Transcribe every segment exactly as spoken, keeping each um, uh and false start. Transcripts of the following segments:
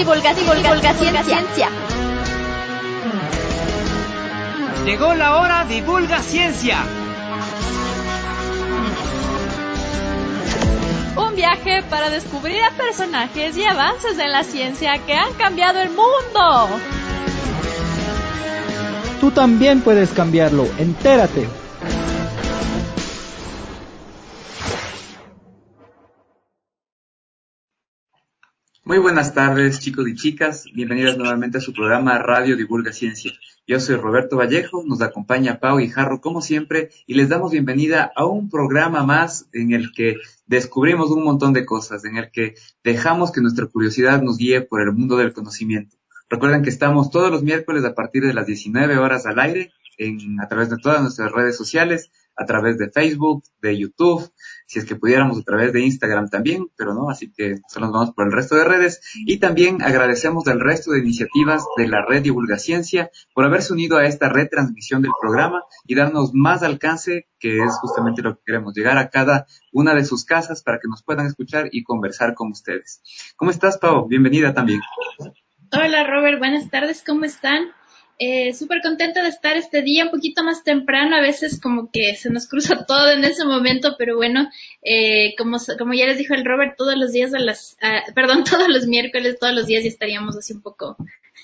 Divulga, divulga, ciencia. Llegó la hora, divulga ciencia. Un viaje para descubrir a personajes y avances en la ciencia que han cambiado el mundo. Tú también puedes cambiarlo, entérate. Muy buenas tardes, chicos y chicas. Bienvenidos nuevamente a su programa Radio Divulga Ciencia. Yo soy Roberto Vallejo, nos acompaña Pau y Jarro como siempre y les damos bienvenida a un programa más en el que descubrimos un montón de cosas, en el que dejamos que nuestra curiosidad nos guíe por el mundo del conocimiento. Recuerden que estamos todos los miércoles a partir de las diecinueve horas al aire en, a través de todas nuestras redes sociales, a través de Facebook, de YouTube, si es que pudiéramos a través de Instagram también, pero no, así que solo nos vamos por el resto de redes. Y también agradecemos al resto de iniciativas de la Red Divulga Ciencia por haberse unido a esta retransmisión del programa y darnos más alcance, que es justamente lo que queremos, llegar a cada una de sus casas para que nos puedan escuchar y conversar con ustedes. ¿Cómo estás, Pau? Bienvenida también. Hola, Robert, buenas tardes, ¿cómo están? Eh, súper contenta de estar este día un poquito más temprano, a veces como que se nos cruza todo en ese momento, pero bueno, eh, como, como ya les dijo el Robert, todos los días a las, uh, perdón, todos los miércoles, todos los días ya estaríamos así un poco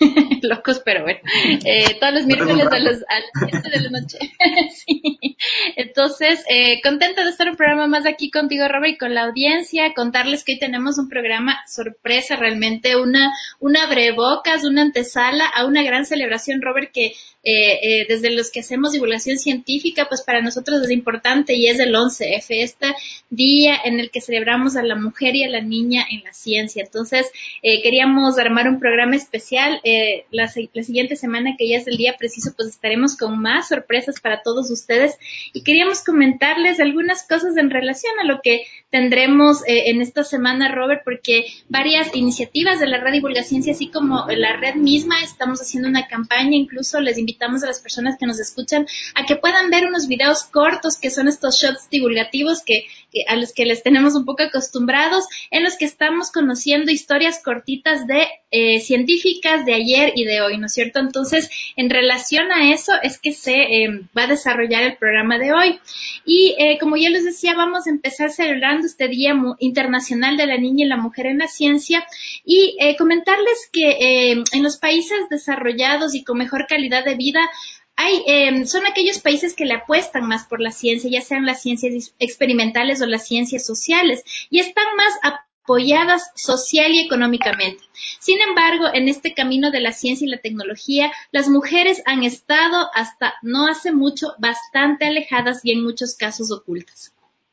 locos, pero bueno, eh, todos los miércoles a, los, a las siete de la noche. Sí. Entonces, eh, contenta de estar un programa más aquí contigo, Robert, y con la audiencia, contarles que hoy tenemos un programa sorpresa, realmente una, una abrebocas, una antesala a una gran celebración, Robert, que eh, eh, desde los que hacemos divulgación científica, pues para nosotros es importante y es el once efe, este día en el que celebramos a la mujer y a la niña en la ciencia. Entonces, eh, queríamos armar un programa especial. Eh, la, la siguiente semana, que ya es el día preciso, pues estaremos con más sorpresas para todos ustedes y queríamos comentarles algunas cosas en relación a lo que tendremos eh, en esta semana, Robert, porque varias iniciativas de la Red Divulga Ciencia, así como la red misma, estamos haciendo una campaña, incluso les invitamos a las personas que nos escuchan a que puedan ver unos videos cortos que son estos shots divulgativos que, que a los que les tenemos un poco acostumbrados, en los que estamos conociendo historias cortitas de eh, científicas de ayer y de hoy, ¿no es cierto? Entonces, en relación a eso es que se eh, va a desarrollar el programa de hoy. Y eh, como ya les decía, vamos a empezar celebrando este Día Internacional de la Niña y la Mujer en la Ciencia y eh, comentarles que eh, en los países desarrollados y con mejor calidad de vida Hay, eh, son aquellos países que le apuestan más por la ciencia, ya sean las ciencias experimentales o las ciencias sociales, y están más apoyadas social y económicamente. Sin embargo, en este camino de la ciencia y la tecnología, las mujeres han estado hasta no hace mucho bastante alejadas y en muchos casos ocultas.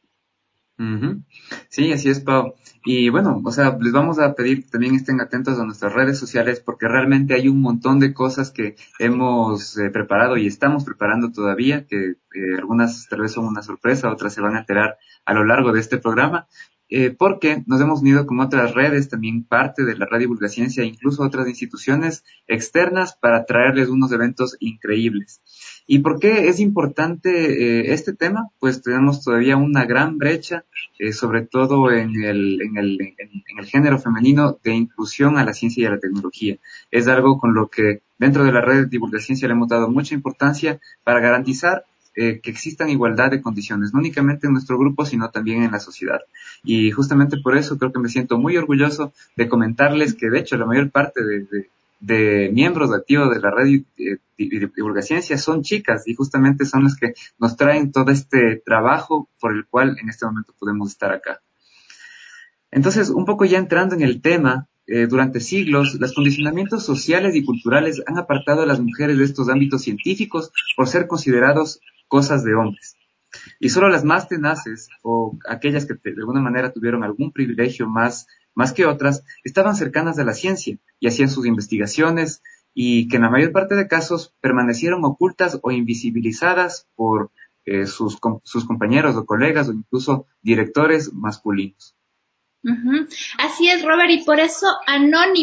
Uh-huh. Sí, así es, Pau. Y bueno, o sea, les vamos a pedir que también estén atentos a nuestras redes sociales porque realmente hay un montón de cosas que hemos eh, preparado y estamos preparando todavía, que eh, algunas tal vez son una sorpresa, otras se van a enterar a lo largo de este programa, eh, porque nos hemos unido con otras redes, también parte de la Radio Divulga Ciencia, e incluso otras instituciones externas para traerles unos eventos increíbles. ¿Y por qué es importante eh, este tema? Pues tenemos todavía una gran brecha, eh, sobre todo en el, en, el, en, en el género femenino, de inclusión a la ciencia y a la tecnología. Es algo con lo que dentro de la red de Divulga Ciencia le hemos dado mucha importancia para garantizar eh, que existan igualdad de condiciones, no únicamente en nuestro grupo, sino también en la sociedad. Y justamente por eso creo que me siento muy orgulloso de comentarles que, de hecho, la mayor parte de, de de miembros activos de la red de Divulga Ciencia son chicas y justamente son las que nos traen todo este trabajo por el cual en este momento podemos estar acá. Entonces, un poco ya entrando en el tema, eh, durante siglos los condicionamientos sociales y culturales han apartado a las mujeres de estos ámbitos científicos por ser considerados cosas de hombres. Y solo las más tenaces o aquellas que de alguna manera tuvieron algún privilegio más más que otras, estaban cercanas a la ciencia y hacían sus investigaciones y que en la mayor parte de casos permanecieron ocultas o invisibilizadas por eh, sus, com- sus compañeros o colegas o incluso directores masculinos. Uh-huh. Así es, Robert, y por eso Anónimo,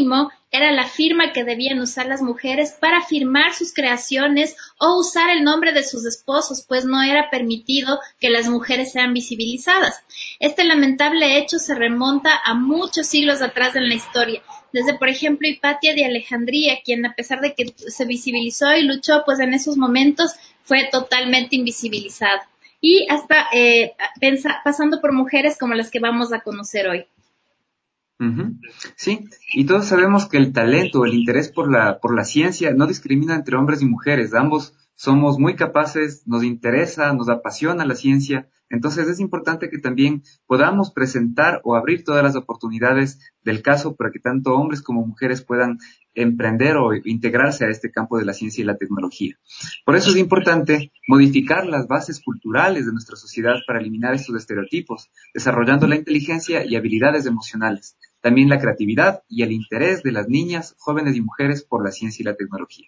era la firma que debían usar las mujeres para firmar sus creaciones o usar el nombre de sus esposos, pues no era permitido que las mujeres sean visibilizadas. Este lamentable hecho se remonta a muchos siglos atrás en la historia, desde, por ejemplo, Hipatia de Alejandría, quien a pesar de que se visibilizó y luchó, pues en esos momentos fue totalmente invisibilizada. Y hasta eh, pensa, pasando por mujeres como las que vamos a conocer hoy. Uh-huh. Sí, y todos sabemos que el talento, el interés por la, por la ciencia no discrimina entre hombres y mujeres. Ambos somos muy capaces, nos interesa, nos apasiona la ciencia. Entonces es importante que también podamos presentar o abrir todas las oportunidades del caso para que tanto hombres como mujeres puedan emprender o integrarse a este campo de la ciencia y la tecnología. Por eso es importante modificar las bases culturales de nuestra sociedad para eliminar estos estereotipos, desarrollando la inteligencia y habilidades emocionales, también la creatividad y el interés de las niñas, jóvenes y mujeres por la ciencia y la tecnología.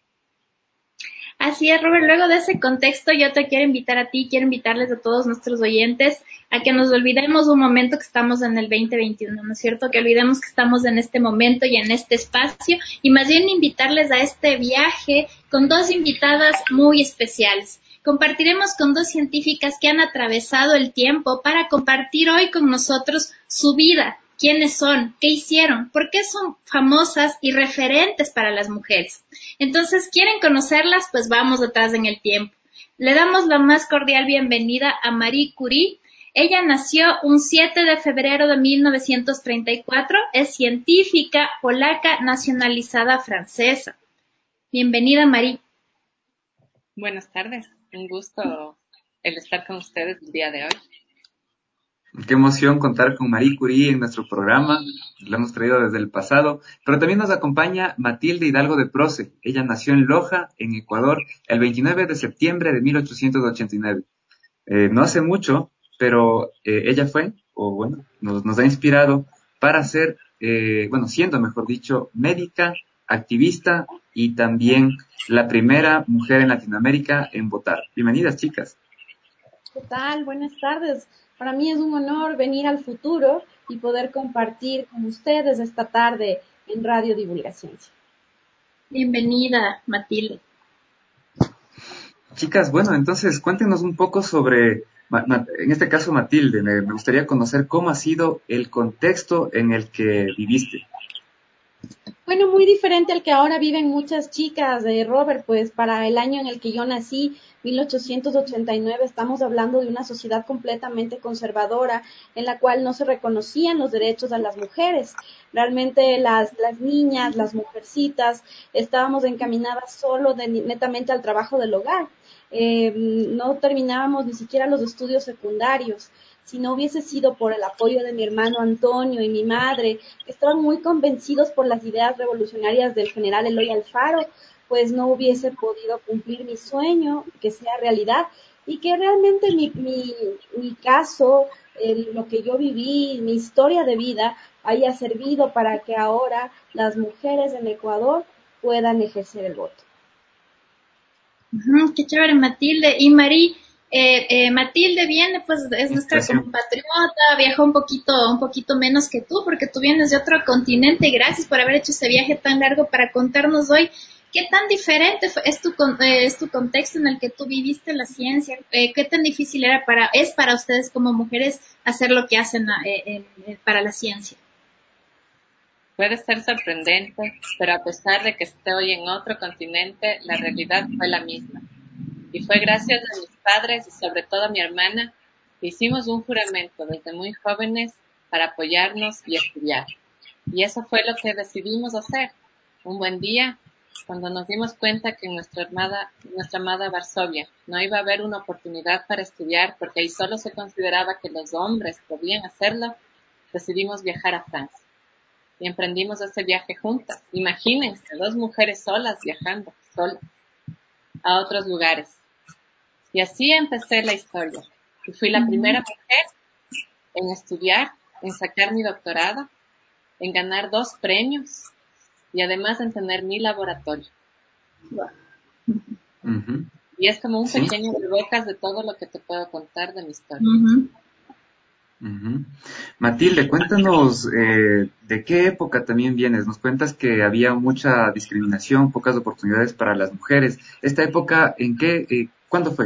Así es, Robert. Luego de ese contexto, yo te quiero invitar a ti, quiero invitarles a todos nuestros oyentes a que nos olvidemos un momento que estamos en el veinte veintiuno, ¿no es cierto? Que olvidemos que estamos en este momento y en este espacio, y más bien invitarles a este viaje con dos invitadas muy especiales. Compartiremos con dos científicas que han atravesado el tiempo para compartir hoy con nosotros su vida. ¿Quiénes son? ¿Qué hicieron? ¿Por qué son famosas y referentes para las mujeres? Entonces, ¿quieren conocerlas? Pues vamos atrás en el tiempo. Le damos la más cordial bienvenida a Marie Curie. Ella nació un siete de febrero de mil novecientos treinta y cuatro. Es científica polaca nacionalizada francesa. Bienvenida, Marie. Buenas tardes. Un gusto el estar con ustedes el día de hoy. Qué emoción contar con Marie Curie en nuestro programa, la hemos traído desde el pasado, pero también nos acompaña Matilde Hidalgo de Proce. Ella nació en Loja, en Ecuador, el veintinueve de septiembre de mil ochocientos ochenta y nueve. Eh, no hace mucho, pero eh, ella fue, o bueno, nos, nos ha inspirado para ser, eh, bueno, siendo mejor dicho, médica, activista y también la primera mujer en Latinoamérica en votar. Bienvenidas, chicas. ¿Qué tal? Buenas tardes. Para mí es un honor venir al futuro y poder compartir con ustedes esta tarde en Radio Divulgación. Bienvenida, Matilde. Chicas, bueno, entonces cuéntenos un poco sobre, en este caso Matilde, me, me gustaría conocer cómo ha sido el contexto en el que viviste. Bueno, muy diferente al que ahora viven muchas chicas de Robert, pues para el año en el que yo nací, mil ochocientos ochenta y nueve, estamos hablando de una sociedad completamente conservadora en la cual no se reconocían los derechos a las mujeres. Realmente las, las niñas, las mujercitas, estábamos encaminadas solo de, netamente al trabajo del hogar. Eh, no terminábamos ni siquiera los estudios secundarios. Si no hubiese sido por el apoyo de mi hermano Antonio y mi madre, que estaban muy convencidos por las ideas revolucionarias del general Eloy Alfaro, pues no hubiese podido cumplir mi sueño, que sea realidad, y que realmente mi, mi, mi caso, el, lo que yo viví, mi historia de vida, haya servido para que ahora las mujeres en Ecuador puedan ejercer el voto. Uh-huh, qué chévere, Matilde. Y Marie, eh, eh, Matilde viene, pues es nuestra compatriota, viajó un poquito, un poquito menos que tú, porque tú vienes de otro continente. Gracias por haber hecho ese viaje tan largo para contarnos hoy qué tan diferente fue, es, tu, eh, es tu contexto en el que tú viviste la ciencia, eh, qué tan difícil era para, es para ustedes como mujeres hacer lo que hacen eh, eh, para la ciencia. Puede ser sorprendente, pero a pesar de que estoy en otro continente, la realidad fue la misma. Y fue gracias a mis padres y sobre todo a mi hermana que hicimos un juramento desde muy jóvenes para apoyarnos y estudiar. Y eso fue lo que decidimos hacer. Un buen día, cuando nos dimos cuenta que en nuestra amada, nuestra amada Varsovia no iba a haber una oportunidad para estudiar porque ahí solo se consideraba que los hombres podían hacerlo, decidimos viajar a Francia. Y emprendimos ese viaje juntas. Imagínense, dos mujeres solas viajando, solas, a otros lugares. Y así empecé la historia. Y fui la primera mujer en estudiar, en sacar mi doctorado, en ganar dos premios y además en tener mi laboratorio. Uh-huh. Matilde, cuéntanos eh, de qué época también vienes. Nos cuentas que había mucha discriminación, pocas oportunidades para las mujeres. ¿Esta época en qué, eh, cuándo fue?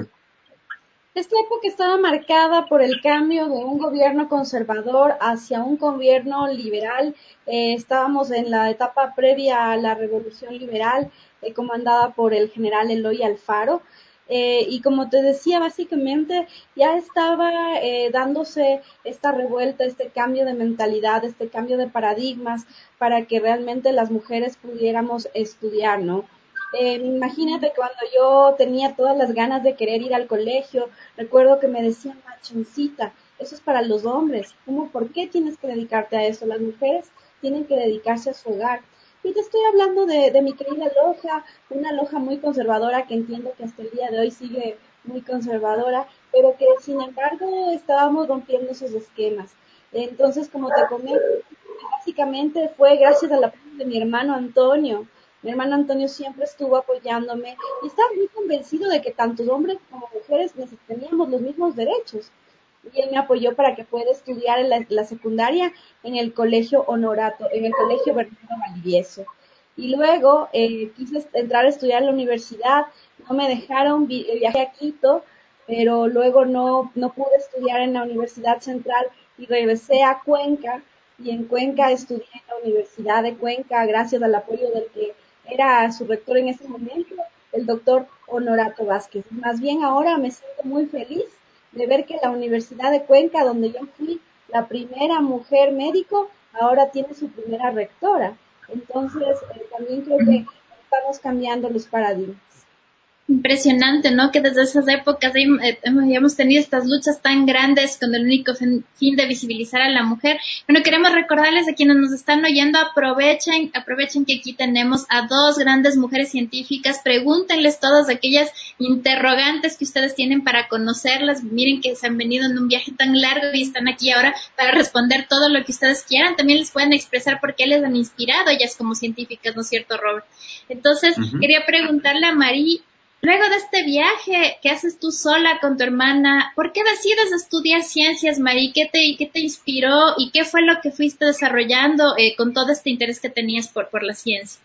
Esta época estaba marcada por el cambio de un gobierno conservador hacia un gobierno liberal. Eh, estábamos en la etapa previa a la Revolución Liberal, eh, comandada por el general Eloy Alfaro. Eh, y como te decía, básicamente ya estaba eh, dándose esta revuelta, este cambio de mentalidad, este cambio de paradigmas para que realmente las mujeres pudiéramos estudiar, ¿no? Eh, imagínate cuando yo tenía todas las ganas de querer ir al colegio, recuerdo que me decían, machoncita, eso es para los hombres. ¿Cómo, por qué tienes que dedicarte a eso? Las mujeres tienen que dedicarse a su hogar. Y te estoy hablando de, de mi querida Loja, una Loja muy conservadora que entiendo que hasta el día de hoy sigue muy conservadora, pero que sin embargo estábamos rompiendo esos esquemas. Entonces, como te comento, básicamente fue gracias al apoyo de mi hermano Antonio. Mi hermano Antonio siempre estuvo apoyándome y estaba muy convencido de que tanto hombres como mujeres teníamos los mismos derechos. Y él me apoyó para que pueda estudiar en la, la secundaria en el colegio Honorato, en el colegio Bernardo Valdivieso. Y luego eh, quise entrar a estudiar en la universidad, no me dejaron, viajé a Quito, pero luego no, no pude estudiar en la Universidad Central y regresé a Cuenca, y en Cuenca estudié en la Universidad de Cuenca gracias al apoyo del que era su rector en ese momento, el doctor Honorato Vázquez. Más bien ahora me siento muy feliz de ver que la Universidad de Cuenca, donde yo fui la primera mujer médico, ahora tiene su primera rectora. Entonces, eh, también creo que estamos cambiando los paradigmas. Impresionante, ¿no? Que desde esas épocas eh, hemos tenido estas luchas tan grandes con el único fin de visibilizar a la mujer. Bueno, queremos recordarles a quienes nos están oyendo, aprovechen, aprovechen que aquí tenemos a dos grandes mujeres científicas, pregúntenles todas aquellas interrogantes que ustedes tienen para conocerlas. Miren que se han venido en un viaje tan largo y están aquí ahora para responder todo lo que ustedes quieran. También les pueden expresar por qué les han inspirado ellas como científicas, ¿no es cierto, Robert? Entonces, uh-huh. quería preguntarle a Marí, luego de este viaje que haces tú sola con tu hermana, ¿por qué decides estudiar ciencias, Marí? ¿Qué te, qué te inspiró y qué fue lo que fuiste desarrollando eh, con todo este interés que tenías por, por la ciencia?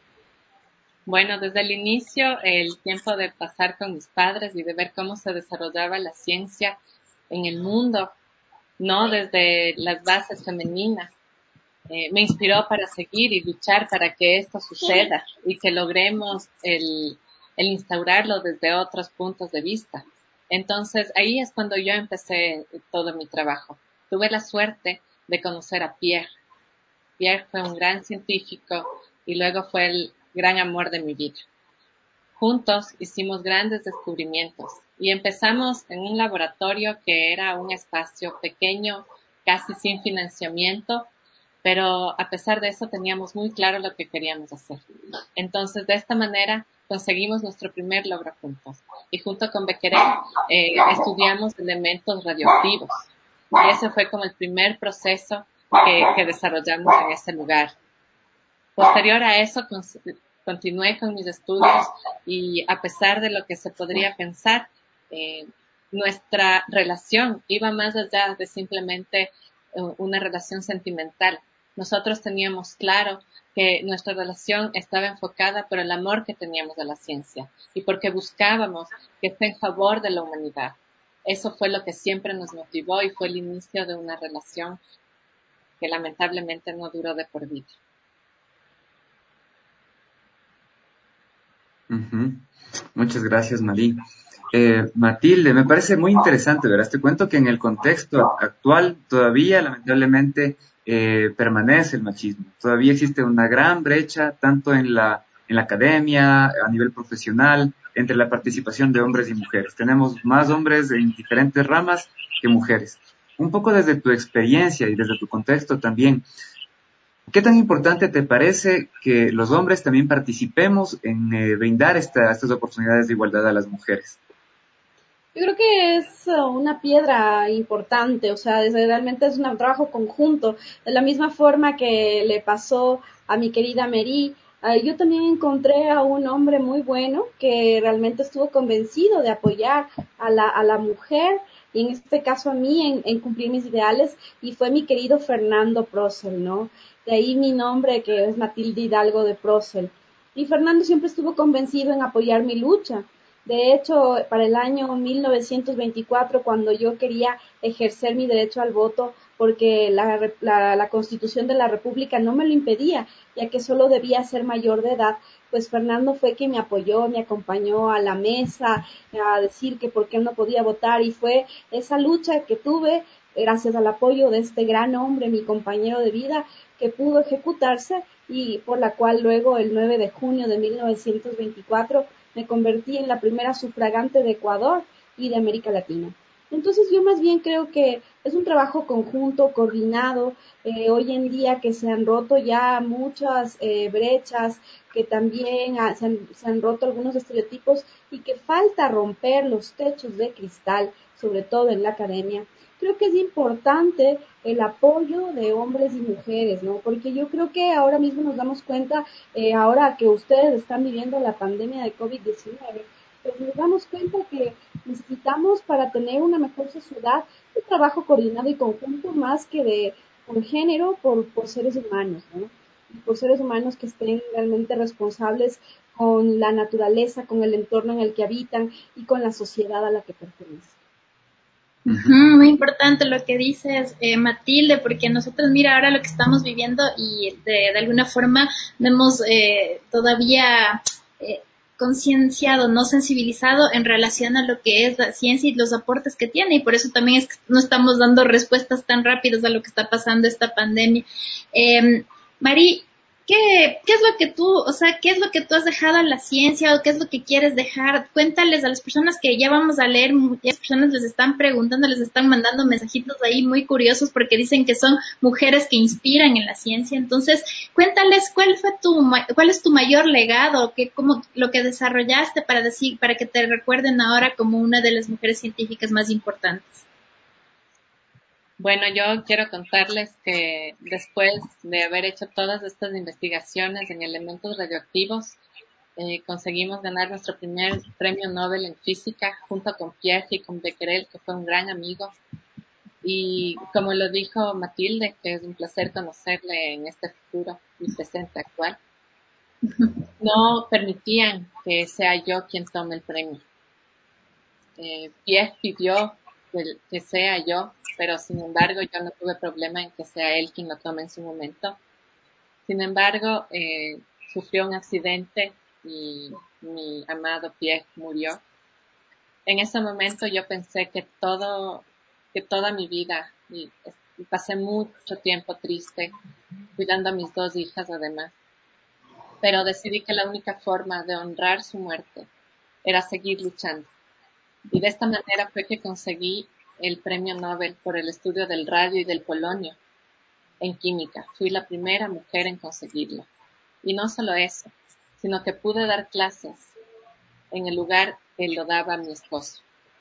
Bueno, desde el inicio, el tiempo de pasar con mis padres y de ver cómo se desarrollaba la ciencia en el mundo, no desde las bases femeninas, eh, me inspiró para seguir y luchar para que esto suceda y que logremos el el instaurarlo desde otros puntos de vista. Entonces, ahí es cuando yo empecé todo mi trabajo. Tuve la suerte de conocer a Pierre. Pierre fue un gran científico y luego fue el gran amor de mi vida. Juntos hicimos grandes descubrimientos y empezamos en un laboratorio que era un espacio pequeño, casi sin financiamiento, pero a pesar de eso teníamos muy claro lo que queríamos hacer. Entonces, de esta manera, conseguimos nuestro primer logro juntos. Y junto con Becquerel eh, estudiamos elementos radioactivos. Y ese fue como el primer proceso que, que desarrollamos en ese lugar. Posterior a eso, con, continué con mis estudios y a pesar de lo que se podría pensar, eh, nuestra relación iba más allá de simplemente uh, una relación sentimental. Nosotros teníamos claro que nuestra relación estaba enfocada por el amor que teníamos a la ciencia y porque buscábamos que esté en favor de la humanidad. Eso fue lo que siempre nos motivó y fue el inicio de una relación que lamentablemente no duró de por vida. Uh-huh. Muchas gracias, Marí. Eh, Matilde, me parece muy interesante, ¿verdad? Te cuento que en el contexto actual todavía, lamentablemente, eh, permanece el machismo. Todavía existe una gran brecha, tanto en la, en la academia, a nivel profesional, entre la participación de hombres y mujeres. Tenemos más hombres en diferentes ramas que mujeres. Un poco desde tu experiencia y desde tu contexto también, ¿qué tan importante te parece que los hombres también participemos en eh, brindar esta, estas oportunidades de igualdad a las mujeres? Yo creo que es una piedra importante, o sea, realmente es un trabajo conjunto. De la misma forma que le pasó a mi querida Mary, uh, yo también encontré a un hombre muy bueno que realmente estuvo convencido de apoyar a la, a la mujer y en este caso a mí en, en cumplir mis ideales, y fue mi querido Fernando Procel, ¿no? De ahí mi nombre, que es Matilde Hidalgo de Procel. Y Fernando siempre estuvo convencido en apoyar mi lucha. De hecho, para el año mil novecientos veinticuatro, cuando yo quería ejercer mi derecho al voto, porque la, la, la Constitución de la República no me lo impedía, ya que solo debía ser mayor de edad, pues Fernando fue quien me apoyó, me acompañó a la mesa a decir que por qué no podía votar, y fue esa lucha que tuve gracias al apoyo de este gran hombre, mi compañero de vida, que pudo ejecutarse y por la cual luego el nueve de junio de mil novecientos veinticuatro me convertí en la primera sufragante de Ecuador y de América Latina. Entonces yo más bien creo que es un trabajo conjunto, coordinado, eh, hoy en día que se han roto ya muchas eh, brechas, que también ha, se, han, se han roto algunos estereotipos y que falta romper los techos de cristal, sobre todo en la academia. Creo que es importante el apoyo de hombres y mujeres, ¿no? Porque yo creo que ahora mismo nos damos cuenta, eh, ahora que ustedes están viviendo la pandemia de COVID diecinueve, pues nos damos cuenta que necesitamos para tener una mejor sociedad un trabajo coordinado y conjunto más que de por género, por, por seres humanos, ¿no? Y por seres humanos que estén realmente responsables con la naturaleza, con el entorno en el que habitan y con la sociedad a la que pertenecen. Uh-huh, muy importante lo que dices, eh, Matilde, porque nosotros, mira, ahora lo que estamos viviendo y de, de alguna forma no hemos eh, todavía eh, concienciado, no sensibilizado en relación a lo que es la ciencia y los aportes que tiene, y por eso también es que no estamos dando respuestas tan rápidas a lo que está pasando esta pandemia. Eh, Mari, ¿Qué, ¿Qué es lo que tú, o sea, qué es lo que tú has dejado a la ciencia o qué es lo que quieres dejar? Cuéntales a las personas que ya vamos a leer, muchas personas les están preguntando, les están mandando mensajitos ahí muy curiosos porque dicen que son mujeres que inspiran en la ciencia. Entonces, cuéntales cuál fue tu, cuál es tu mayor legado, qué, cómo, lo que desarrollaste para decir, para que te recuerden ahora como una de las mujeres científicas más importantes. Bueno, yo quiero contarles que después de haber hecho todas estas investigaciones en elementos radioactivos, eh, conseguimos ganar nuestro primer premio Nobel en física junto con Pierre y con Becquerel, que fue un gran amigo. Y como lo dijo Matilde, que es un placer conocerle en este futuro y presente actual, no permitían que sea yo quien tome el premio. Eh, Pierre pidió que, que sea yo, pero sin embargo yo no tuve problema en que sea él quien lo tome en su momento. Sin embargo, eh, sufrió un accidente y mi amado Pierre murió. En ese momento yo pensé que todo, que toda mi vida, y, y pasé mucho tiempo triste, cuidando a mis dos hijas además, pero decidí que la única forma de honrar su muerte era seguir luchando. Y de esta manera fue que conseguí el premio Nobel por el estudio del radio y del polonio en química. Fui la primera mujer en conseguirlo. Y no solo eso, sino que pude dar clases en el lugar que lo daba mi esposo.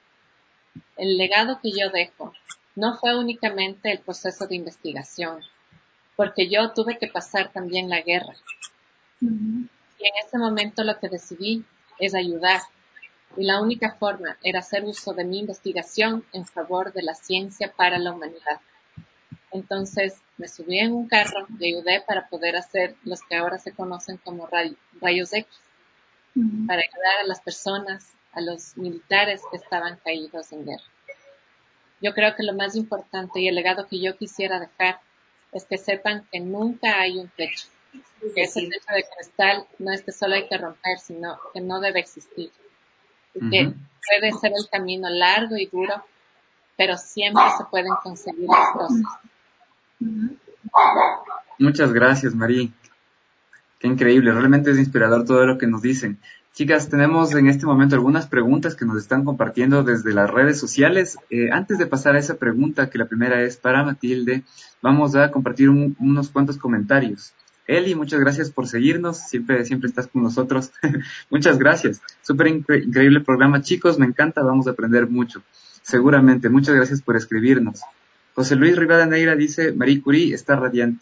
El legado que yo dejo no fue únicamente el proceso de investigación, porque yo tuve que pasar también la guerra. Uh-huh. Y en ese momento lo que decidí es ayudar. Y la única forma era hacer uso de mi investigación en favor de la ciencia para la humanidad. Entonces me subí en un carro y ayudé para poder hacer los que ahora se conocen como ray- rayos X, uh-huh. para ayudar a las personas, a los militares que estaban caídos en guerra. Yo creo que lo más importante y el legado que yo quisiera dejar es que sepan que nunca hay un techo. Que ese techo de cristal no es que solo hay que romper, sino que no debe existir. Y que uh-huh. puede ser el camino largo y duro, pero siempre se pueden conseguir las cosas. Uh-huh. Muchas gracias, Marí. Qué increíble, realmente es inspirador todo lo que nos dicen. Chicas, tenemos en este momento algunas preguntas que nos están compartiendo desde las redes sociales. Eh, antes de pasar a esa pregunta, que la primera es para Matilde, vamos a compartir un, unos cuantos comentarios. Eli, muchas gracias por seguirnos, siempre siempre estás con nosotros. Muchas gracias, súper incre- increíble programa, chicos, me encanta, vamos a aprender mucho, seguramente. Muchas gracias por escribirnos. José Luis Rivadeneira dice, Marie Curie está radiante.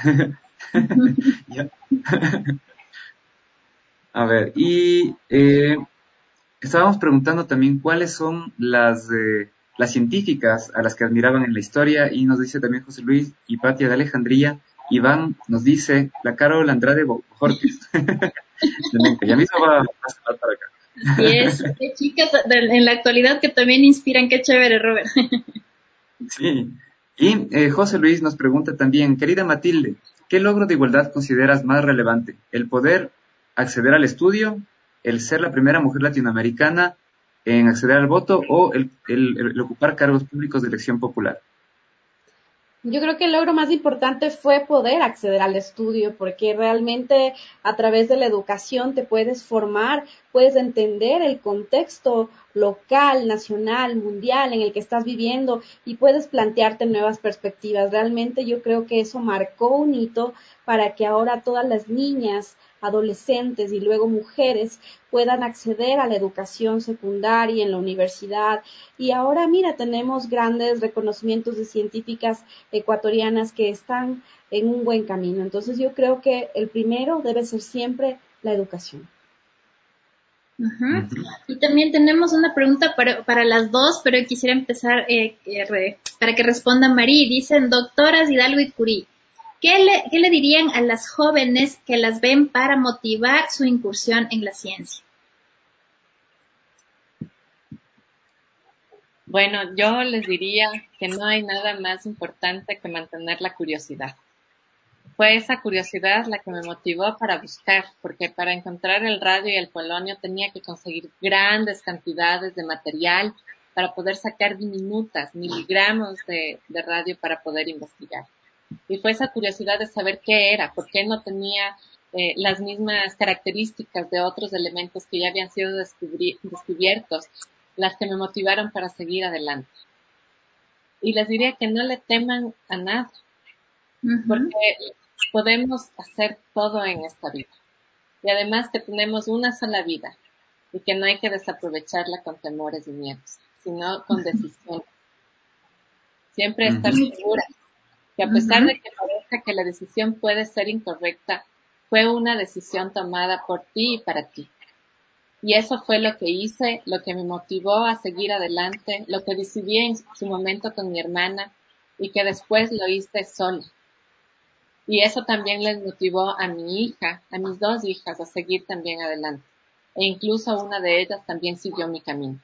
A ver, y eh, estábamos preguntando también cuáles son las, eh, las científicas a las que admiraban en la historia, y nos dice también José Luis y Patia de Alejandría. Iván nos dice la Carol Andrade Bojorquez. Ya mismo va a saltar para acá. Así es, qué chicas de- en la actualidad que también inspiran, qué chévere, Robert. Sí. Y eh, José Luis nos pregunta también, querida Matilde, ¿qué logro de igualdad consideras más relevante? ¿El poder acceder al estudio, el ser la primera mujer latinoamericana en acceder al voto o el, el- el ocupar cargos públicos de elección popular? Yo creo que el logro más importante fue poder acceder al estudio, porque realmente a través de la educación te puedes formar, puedes entender el contexto local, nacional, mundial en el que estás viviendo y puedes plantearte nuevas perspectivas. Realmente yo creo que eso marcó un hito para que ahora todas las niñas, adolescentes y luego mujeres puedan acceder a la educación secundaria en la universidad. Y ahora, mira, tenemos grandes reconocimientos de científicas ecuatorianas que están en un buen camino. Entonces yo creo que el primero debe ser siempre la educación. Ujú. Y también tenemos una pregunta para, para las dos, pero quisiera empezar eh, eh, re- para que responda Marí. Dicen, doctoras Hidalgo y Curí, ¿qué le, qué le dirían a las jóvenes que las ven para motivar su incursión en la ciencia? Bueno, yo les diría que no hay nada más importante que mantener la curiosidad. Fue esa curiosidad la que me motivó para buscar, porque para encontrar el radio y el polonio tenía que conseguir grandes cantidades de material para poder sacar diminutas, miligramos de, de radio para poder investigar. Y fue esa curiosidad de saber qué era, por qué no tenía eh, las mismas características de otros elementos que ya habían sido descubri- descubiertos, las que me motivaron para seguir adelante. Y les diría que no le teman a nada, Ujú. porque podemos hacer todo en esta vida. Y además que tenemos una sola vida y que no hay que desaprovecharla con temores y miedos, sino con decisión. Siempre estar Ujú. segura que a pesar de que parezca que la decisión puede ser incorrecta, fue una decisión tomada por ti y para ti. Y eso fue lo que hice, lo que me motivó a seguir adelante, lo que decidí en su momento con mi hermana y que después lo hice sola. Y eso también les motivó a mi hija, a mis dos hijas, a seguir también adelante. E incluso una de ellas también siguió mi camino.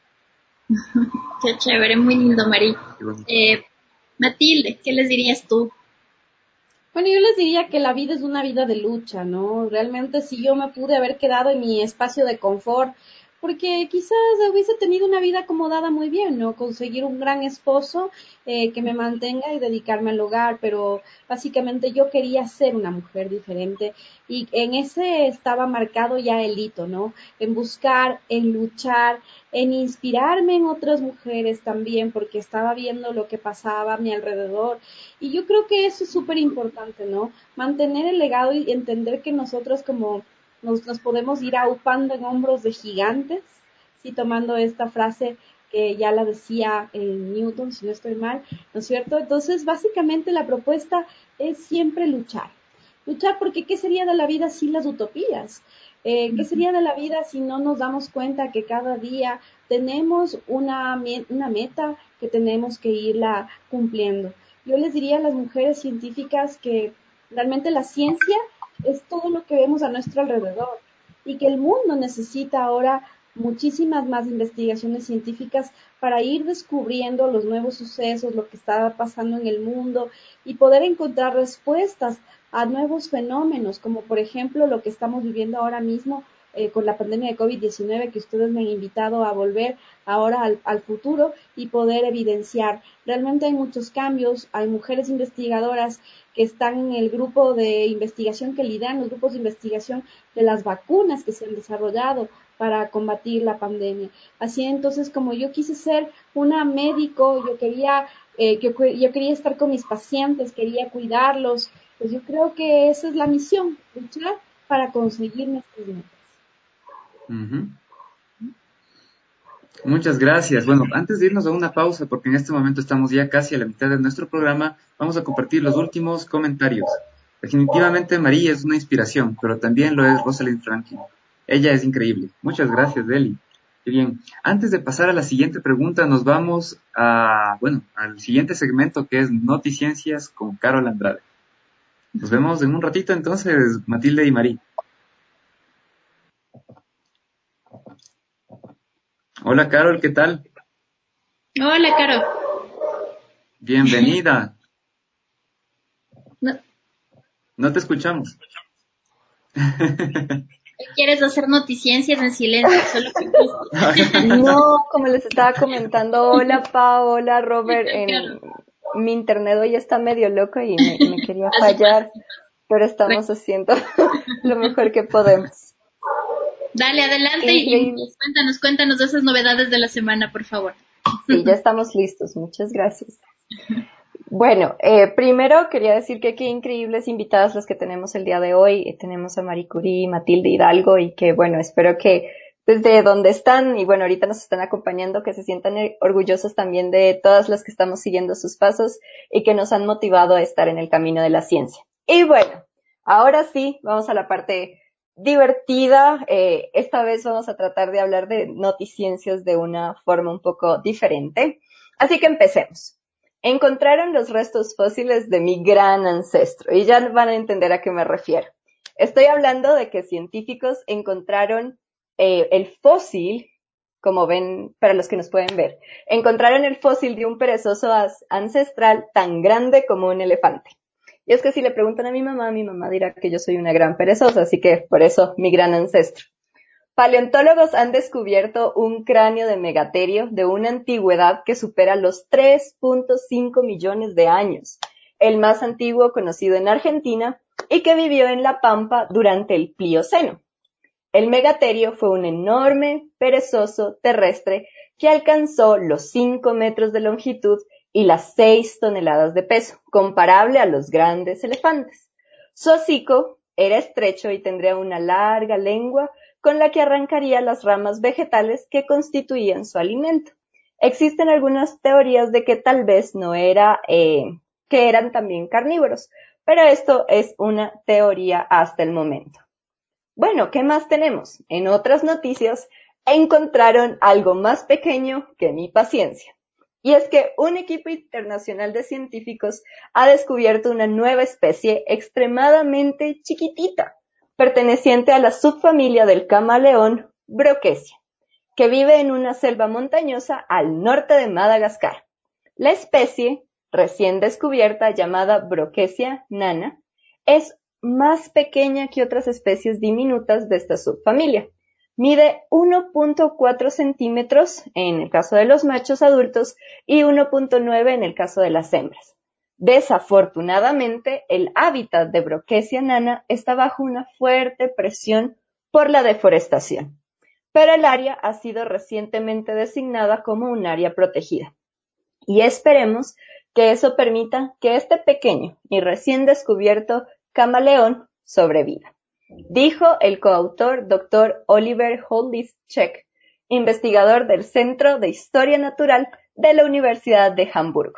Qué chévere, muy lindo, Marí. Qué bonito. Eh, Matilde, ¿qué les dirías tú? Bueno, yo les diría que la vida es una vida de lucha, ¿no? Realmente si yo me pude haber quedado en mi espacio de confort, porque quizás hubiese tenido una vida acomodada muy bien, ¿no? Conseguir un gran esposo eh, que me mantenga y dedicarme al hogar, pero básicamente yo quería ser una mujer diferente y en ese estaba marcado ya el hito, ¿no? En buscar, en luchar, en inspirarme en otras mujeres también, porque estaba viendo lo que pasaba a mi alrededor. Y yo creo que eso es súper importante, ¿no? Mantener el legado y entender que nosotros como nos, nos podemos ir aupando en hombros de gigantes, sí, tomando esta frase que ya la decía eh, Newton, si no estoy mal, ¿no es cierto? Entonces, básicamente la propuesta es siempre luchar. Luchar porque ¿qué sería de la vida sin las utopías? Eh, ¿Qué sería de la vida si no nos damos cuenta que cada día tenemos una, una meta que tenemos que irla cumpliendo? Yo les diría a las mujeres científicas que realmente la ciencia es todo lo que vemos a nuestro alrededor y que el mundo necesita ahora muchísimas más investigaciones científicas para ir descubriendo los nuevos sucesos, lo que está pasando en el mundo y poder encontrar respuestas a nuevos fenómenos, como por ejemplo lo que estamos viviendo ahora mismo eh, con la pandemia de COVID diecinueve, que ustedes me han invitado a volver ahora al, al futuro y poder evidenciar. Realmente hay muchos cambios, hay mujeres investigadoras que están en el grupo de investigación que lideran los grupos de investigación de las vacunas que se han desarrollado para combatir la pandemia. Así entonces, como yo quise ser una médico, yo quería, eh, yo, yo quería estar con mis pacientes, quería cuidarlos, pues yo creo que esa es la misión, luchar para conseguir nuestras metas. Ujú. Muchas gracias. Bueno, antes de irnos a una pausa, porque en este momento estamos ya casi a la mitad de nuestro programa, vamos a compartir los últimos comentarios. Definitivamente María es una inspiración, pero también lo es Rosalind Franklin. Ella es increíble. Muchas gracias, Deli. Qué bien. Antes de pasar a la siguiente pregunta, nos vamos a, bueno, al siguiente segmento que es Noticiencias con Carol Andrade. Nos vemos en un ratito entonces, Matilde y Marí. Hola Carol, ¿qué tal? Hola, Caro. Bienvenida. No, No te escuchamos. ¿quieres hacer noticiencias en silencio? Solo que No, como les estaba comentando, hola Pa, hola Robert, en, mi internet hoy está medio loco y me, me quería fallar, pero estamos haciendo lo mejor que podemos. Dale, adelante y cuéntanos, cuéntanos de esas novedades de la semana, por favor. Sí, ya estamos listos, muchas gracias. Bueno, eh, primero quería decir que qué increíbles invitadas las que tenemos el día de hoy. Eh, tenemos a Marie Curie, Matilde Hidalgo y que bueno, espero que desde donde están y bueno, ahorita nos están acompañando, que se sientan orgullosos también de todas las que estamos siguiendo sus pasos y que nos han motivado a estar en el camino de la ciencia. Y bueno, ahora sí, vamos a la parte divertida. Eh, esta vez vamos a tratar de hablar de noticiencias de una forma un poco diferente. Así que empecemos. Encontraron los restos fósiles de mi gran ancestro y ya van a entender a qué me refiero. Estoy hablando de que científicos encontraron eh, el fósil, como ven, para los que nos pueden ver, encontraron el fósil de un perezoso ancestral tan grande como un elefante. Y es que si le preguntan a mi mamá, mi mamá dirá que yo soy una gran perezosa, así que por eso mi gran ancestro. Paleontólogos han descubierto un cráneo de megaterio de una antigüedad que supera los tres punto cinco millones de años, el más antiguo conocido en Argentina y que vivió en la Pampa durante el Plioceno. El megaterio fue un enorme perezoso terrestre que alcanzó los cinco metros de longitud y las seis toneladas de peso, comparable a los grandes elefantes. Su hocico era estrecho y tendría una larga lengua con la que arrancaría las ramas vegetales que constituían su alimento. Existen algunas teorías de que tal vez no era, eh, que eran también carnívoros, pero esto es una teoría hasta el momento. Bueno, ¿qué más tenemos? En otras noticias, encontraron algo más pequeño que mi paciencia. Y es que un equipo internacional de científicos ha descubierto una nueva especie extremadamente chiquitita, perteneciente a la subfamilia del camaleón Brookesia, que vive en una selva montañosa al norte de Madagascar. La especie, recién descubierta, llamada Brookesia nana, es más pequeña que otras especies diminutas de esta subfamilia. Mide uno punto cuatro centímetros en el caso de los machos adultos y uno punto nueve en el caso de las hembras. Desafortunadamente, el hábitat de Brookesia nana está bajo una fuerte presión por la deforestación, pero el área ha sido recientemente designada como un área protegida. Y esperemos que eso permita que este pequeño y recién descubierto camaleón sobreviva, dijo el coautor doctor Oliver Holditschek, investigador del Centro de Historia Natural de la Universidad de Hamburgo.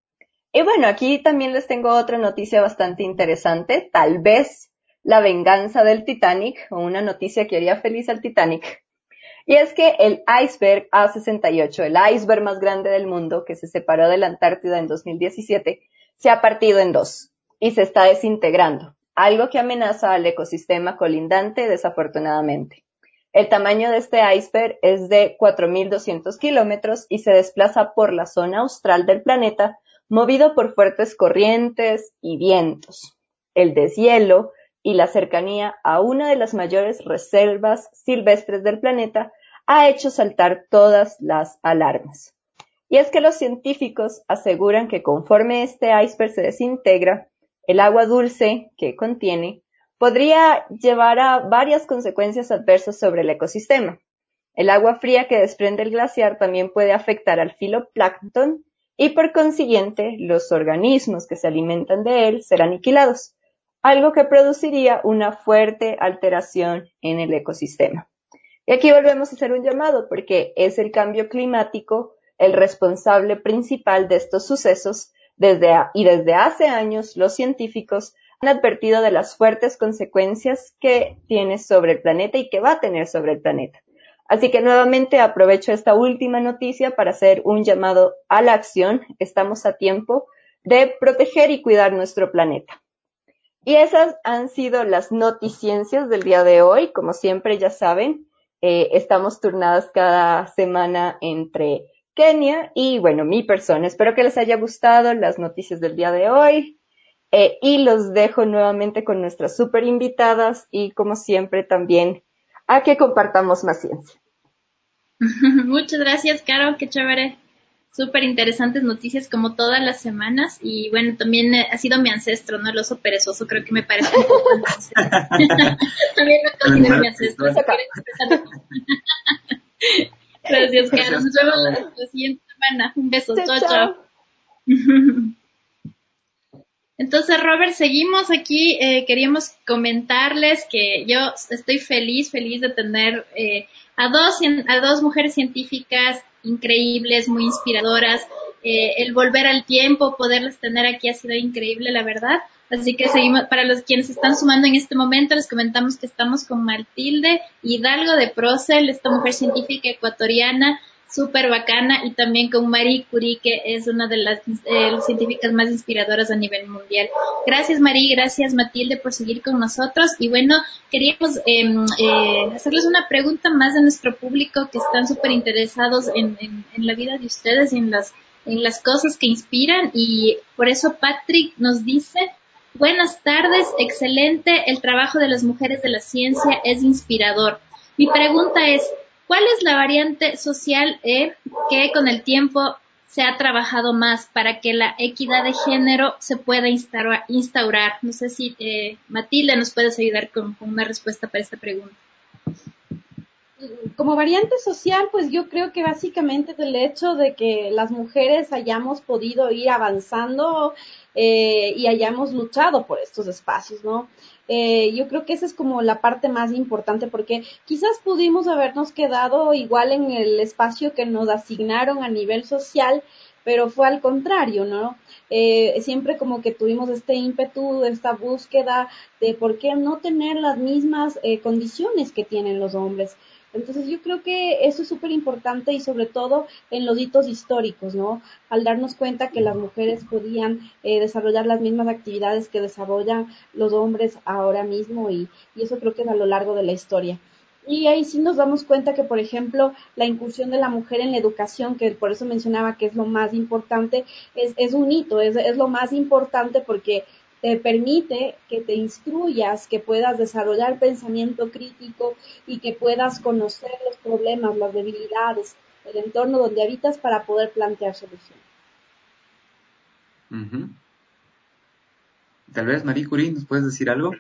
Y bueno, aquí también les tengo otra noticia bastante interesante, tal vez la venganza del Titanic, o una noticia que haría feliz al Titanic. Y es que el iceberg A sesenta y ocho, el iceberg más grande del mundo que se separó de la Antártida en dos mil diecisiete, se ha partido en dos y se está desintegrando, algo que amenaza al ecosistema colindante desafortunadamente. El tamaño de este iceberg es de cuatro mil doscientos kilómetros y se desplaza por la zona austral del planeta, movido por fuertes corrientes y vientos. El deshielo y la cercanía a una de las mayores reservas silvestres del planeta ha hecho saltar todas las alarmas. Y es que los científicos aseguran que conforme este iceberg se desintegra, el agua dulce que contiene podría llevar a varias consecuencias adversas sobre el ecosistema. El agua fría que desprende el glaciar también puede afectar al fitoplancton y por consiguiente los organismos que se alimentan de él serán aniquilados, algo que produciría una fuerte alteración en el ecosistema. Y aquí volvemos a hacer un llamado porque es el cambio climático el responsable principal de estos sucesos desde a, y desde hace años los científicos han advertido de las fuertes consecuencias que tiene sobre el planeta y que va a tener sobre el planeta. Así que nuevamente aprovecho esta última noticia para hacer un llamado a la acción. Estamos a tiempo de proteger y cuidar nuestro planeta. Y esas han sido las noticiencias del día de hoy. Como siempre, ya saben, eh, estamos turnadas cada semana entre Kenia y, bueno, mi persona. Espero que les haya gustado las noticias del día de hoy. Eh, y los dejo nuevamente con nuestras super invitadas y, como siempre, también a que compartamos más ciencia. Muchas gracias, Caro, qué chévere. Súper interesantes noticias como todas las semanas. Y bueno, también ha sido mi ancestro, ¿no? El oso perezoso, creo que me parece un poco el ancestro. También me considero mi ancestro. Así que... Gracias, Caro. Nos vemos la, la siguiente semana. Un beso. Chao, chao. chao. Entonces, Robert, seguimos aquí. Eh, queríamos comentarles que yo estoy feliz, feliz de tener eh, a, dos, a dos mujeres científicas increíbles, muy inspiradoras. Eh, el volver al tiempo, poderlas tener aquí ha sido increíble, la verdad. Así que seguimos, para los quienes se están sumando en este momento, les comentamos que estamos con Matilde Hidalgo de Procel, esta mujer científica ecuatoriana, súper bacana, y también con Marie Curie, que es una de las eh, científicas más inspiradoras a nivel mundial. Gracias, Marie, gracias, Matilde, por seguir con nosotros. Y bueno, queríamos eh, eh, hacerles una pregunta más a nuestro público, que están súper interesados en, en, en la vida de ustedes y en las, en las cosas que inspiran. Y por eso Patrick nos dice: buenas tardes, excelente, el trabajo de las mujeres de la ciencia es inspirador. Mi pregunta es, ¿cuál es la variante social eh, que con el tiempo se ha trabajado más para que la equidad de género se pueda instaurar? instaurar? No sé si eh, Matilde nos puedes ayudar con, con una respuesta para esta pregunta. Como variante social, pues yo creo que básicamente es el hecho de que las mujeres hayamos podido ir avanzando eh, y hayamos luchado por estos espacios, ¿no? Eh, yo creo que esa es como la parte más importante, porque quizás pudimos habernos quedado igual en el espacio que nos asignaron a nivel social, pero fue al contrario, ¿no? Eh, siempre como que tuvimos este ímpetu, esta búsqueda de por qué no tener las mismas eh, condiciones que tienen los hombres. Entonces yo creo que eso es súper importante, y sobre todo en los hitos históricos, ¿no? Al darnos cuenta que las mujeres podían eh, desarrollar las mismas actividades que desarrollan los hombres ahora mismo, y, y eso creo que es a lo largo de la historia. Y ahí sí nos damos cuenta que, por ejemplo, la incursión de la mujer en la educación, que por eso mencionaba que es lo más importante, es, es un hito, es, es lo más importante porque te permite que te instruyas, que puedas desarrollar pensamiento crítico y que puedas conocer los problemas, las debilidades, el entorno donde habitas para poder plantear soluciones. Uh-huh. Tal vez, Marie Curie, ¿nos puedes decir algo?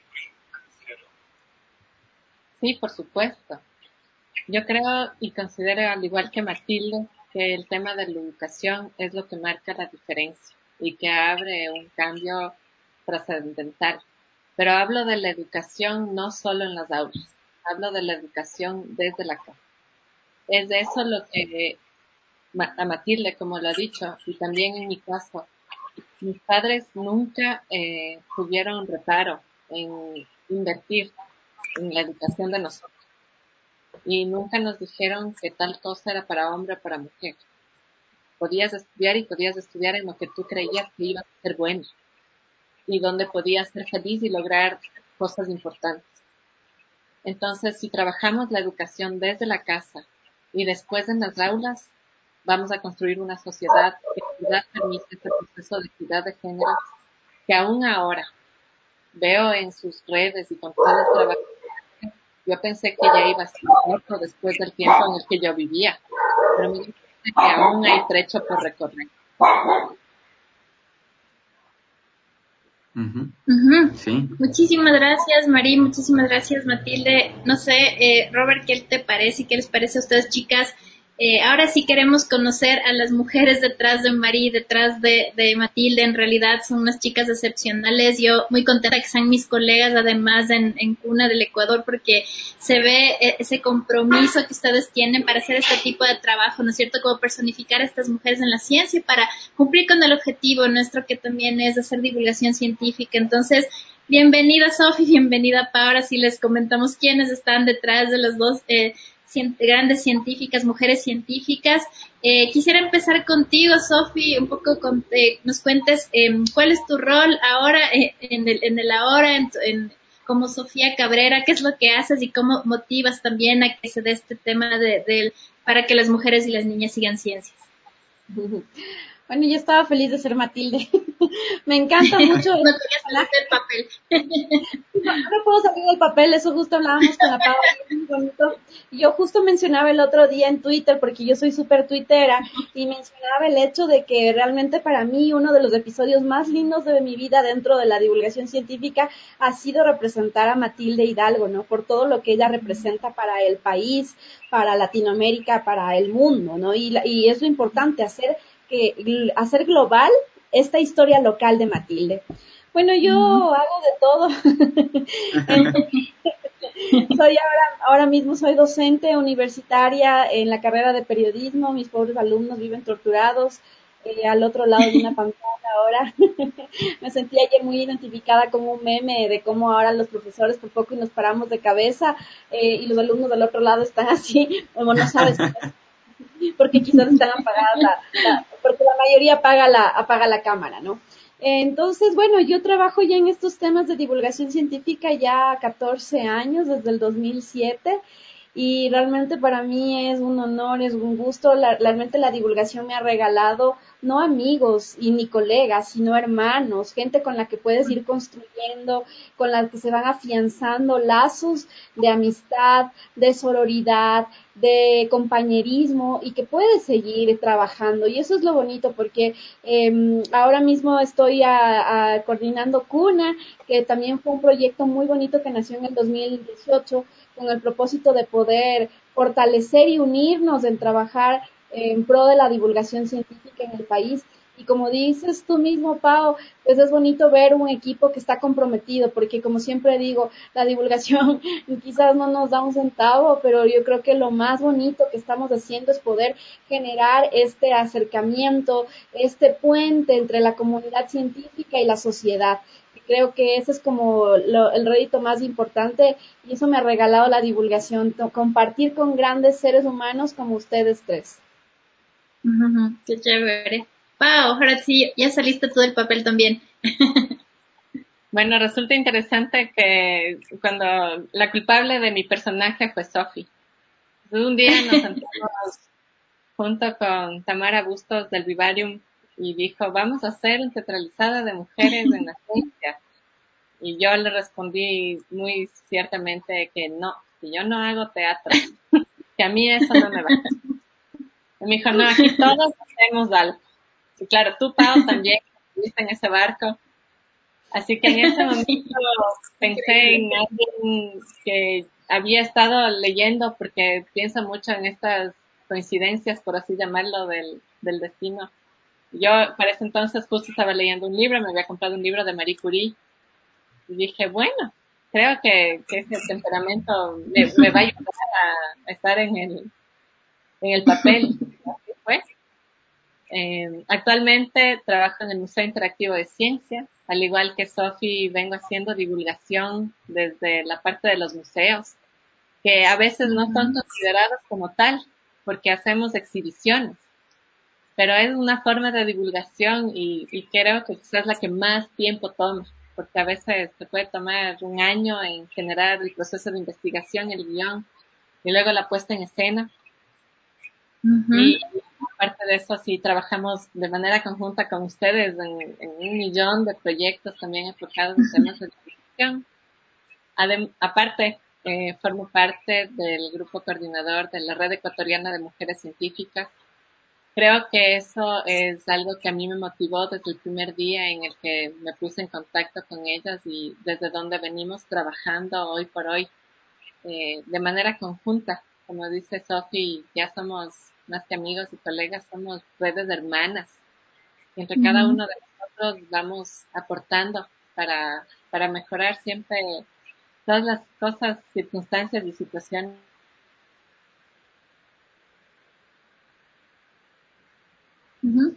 Sí, por supuesto. Yo creo y considero, al igual que Matilde, que el tema de la educación es lo que marca la diferencia y que abre un cambio trascendental. Pero hablo de la educación no solo en las aulas, hablo de la educación desde la casa. Es de eso lo que a Matilde, como lo ha dicho, y también en mi caso, mis padres nunca eh, tuvieron reparo en invertir en la educación de nosotros. Y nunca nos dijeron que tal cosa era para hombre o para mujer. Podías estudiar y podías estudiar en lo que tú creías que ibas a ser bueno y donde podías ser feliz y lograr cosas importantes. Entonces, si trabajamos la educación desde la casa y después en las aulas, vamos a construir una sociedad que permite este proceso de equidad de género que aún ahora veo en sus redes y con todo el trabajo. Yo pensé que ya iba a ser mucho después del tiempo en el que yo vivía, pero me parece que aún hay trecho por recorrer. Uh-huh. Uh-huh. Sí. Muchísimas gracias, Marie, muchísimas gracias, Matilde. No sé, eh, Robert, ¿qué te parece? ¿Qué les parece a ustedes, chicas? Eh, ahora sí queremos conocer a las mujeres detrás de Marie, detrás de, de Matilde. En realidad son unas chicas excepcionales. Yo muy contenta que sean mis colegas, además en, en Cuna del Ecuador, porque se ve ese compromiso que ustedes tienen para hacer este tipo de trabajo, ¿no es cierto? Como personificar a estas mujeres en la ciencia y para cumplir con el objetivo nuestro, que también es hacer divulgación científica. Entonces, bienvenida Sofi, bienvenida Pau. Ahora sí les comentamos quiénes están detrás de las dos eh, cien, grandes científicas, mujeres científicas. Eh, quisiera empezar contigo, Sofi, un poco con, eh, nos cuentes eh, cuál es tu rol ahora eh, en, el, en el ahora, en, en, como Sofía Cabrera, qué es lo que haces y cómo motivas también a que se dé este tema de, de, para que las mujeres y las niñas sigan ciencias. Bueno, yo estaba feliz de ser Matilde. Me encanta mucho. No quería salir del papel. No, no puedo salir del papel, eso justo hablábamos con la Pau, muy bonito. Yo justo mencionaba el otro día en Twitter, porque yo soy súper tuitera, y mencionaba el hecho de que realmente para mí uno de los episodios más lindos de mi vida dentro de la divulgación científica ha sido representar a Matilde Hidalgo, ¿no? Por todo lo que ella representa para el país, para Latinoamérica, para el mundo, ¿no? Y, la, y es lo importante, hacer que hacer global esta historia local de Matilde. Bueno, yo uh-huh. hago de todo. Soy ahora, ahora mismo soy docente universitaria en la carrera de periodismo. Mis pobres alumnos viven torturados eh, al otro lado de una pantalla ahora. Me sentí ayer muy identificada con un meme de cómo ahora los profesores por poco y nos paramos de cabeza eh, y los alumnos del otro lado están así, como no sabes, porque quizás están apagadas, la, la, porque la mayoría apaga la, apaga la cámara, ¿no? Entonces, bueno, yo trabajo ya en estos temas de divulgación científica ya catorce años, desde el dos mil siete, y realmente para mí es un honor, es un gusto. La, realmente la divulgación me ha regalado no amigos y ni colegas, sino hermanos, gente con la que puedes ir construyendo, con la que se van afianzando lazos de amistad, de sororidad, de compañerismo, y que puedes seguir trabajando. Y eso es lo bonito, porque eh, ahora mismo estoy a, a, coordinando CUNA, que también fue un proyecto muy bonito que nació en el dos mil dieciocho, con el propósito de poder fortalecer y unirnos en trabajar en pro de la divulgación científica en el país. Y como dices tú mismo, Pau, pues es bonito ver un equipo que está comprometido, porque como siempre digo, la divulgación quizás no nos da un centavo, pero yo creo que lo más bonito que estamos haciendo es poder generar este acercamiento, este puente entre la comunidad científica y la sociedad. Creo que ese es como lo, el rédito más importante, y eso me ha regalado la divulgación, compartir con grandes seres humanos como ustedes tres. Uh-huh, qué chévere. Pau, ahora sí, ya saliste tú del papel también. Bueno, resulta interesante que cuando la culpable de mi personaje fue Sofi. Un día nos sentamos junto con Tamara Bustos del Vivarium y dijo, vamos a hacer un teatralizado de mujeres en la ciencia. Y yo le respondí muy ciertamente que no, que yo no hago teatro, que a mí eso no me va. Y me dijo, no, aquí todos hacemos algo. Y claro, tú, Pau, también estuviste en ese barco. Así que en ese momento pensé en alguien que había estado leyendo, porque pienso mucho en estas coincidencias, por así llamarlo, del, del destino. Yo para ese entonces justo estaba leyendo un libro, me había comprado un libro de Marie Curie, y dije, bueno, creo que, que ese temperamento me, me va a ayudar a estar en el, en el papel. Así fue. Eh, actualmente trabajo en el Museo Interactivo de Ciencia, al igual que Sofi, vengo haciendo divulgación desde la parte de los museos, que a veces no son considerados como tal, porque hacemos exhibiciones, pero es una forma de divulgación y, y creo que quizás es la que más tiempo toma, porque a veces se puede tomar un año en generar el proceso de investigación, el guión, y luego la puesta en escena. Uh-huh. Y aparte de eso, sí trabajamos de manera conjunta con ustedes en, en un millón de proyectos también enfocados en temas de divulgación. Adem- aparte, eh, formo parte del grupo coordinador de la Red Ecuatoriana de Mujeres Científicas. Creo que eso es algo que a mí me motivó desde el primer día en el que me puse en contacto con ellas y desde donde venimos trabajando hoy por hoy eh, de manera conjunta. Como dice Sofi, ya somos más que amigos y colegas, somos redes de hermanas. Y entre uh-huh. cada uno de nosotros vamos aportando para, para mejorar siempre todas las cosas, circunstancias y situaciones. Uh-huh.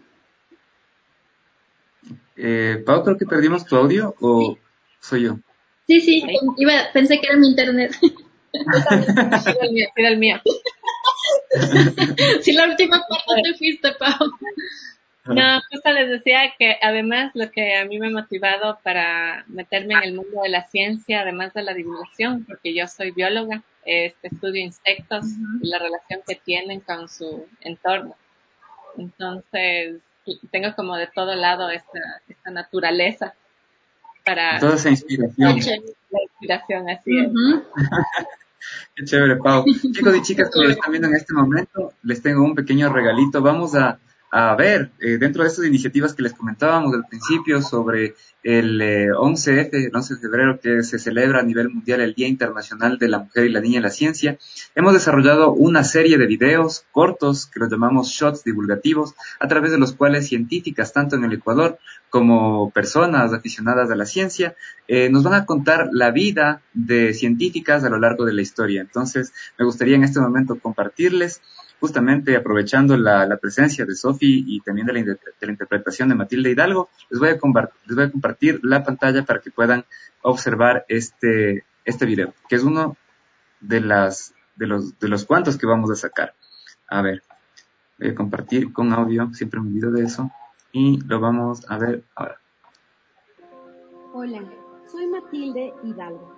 Eh, Pau, creo que perdimos tu audio, ¿o sí. soy yo? Sí, sí, iba, pensé que era mi internet. Sí, el mío, sí, el mío. Si la última parte te fuiste, Pau. No, justo les decía que además lo que a mí me ha motivado para meterme en el mundo de la ciencia, además de la divulgación, porque yo soy bióloga, este, estudio insectos y la relación que tienen con su entorno. Entonces, tengo como de todo lado esta, esta naturaleza para Toda esa inspiración. la inspiración, así es. Ujú. Qué chévere, Pau. Chicos y chicas que lo están viendo en este momento, les tengo un pequeño regalito. Vamos a, a ver, eh, dentro de estas iniciativas que les comentábamos al principio sobre el eh, once efe, el once de febrero, que se celebra a nivel mundial el Día Internacional de la Mujer y la Niña en la Ciencia, hemos desarrollado una serie de videos cortos que los llamamos shots divulgativos, a través de los cuales científicas, tanto en el Ecuador como personas aficionadas a la ciencia, eh, nos van a contar la vida de científicas a lo largo de la historia. Entonces, me gustaría en este momento compartirles, justamente aprovechando la, la presencia de Sofi y también de la, de la interpretación de Matilde Hidalgo, les voy, a les voy a compartir la pantalla para que puedan observar este, este video, que es uno de, las, de, los, de los cuantos que vamos a sacar. A ver, voy a compartir con audio, siempre me olvido de eso, y lo vamos a ver ahora. Hola, soy Matilde Hidalgo.